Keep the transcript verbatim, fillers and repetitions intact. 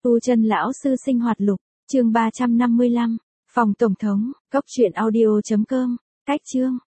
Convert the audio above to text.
Tu chân lão sư sinh hoạt lục, chương ba trăm năm mươi lăm, phòng tổng thống, cốc truyện audio chấm com, cách chương.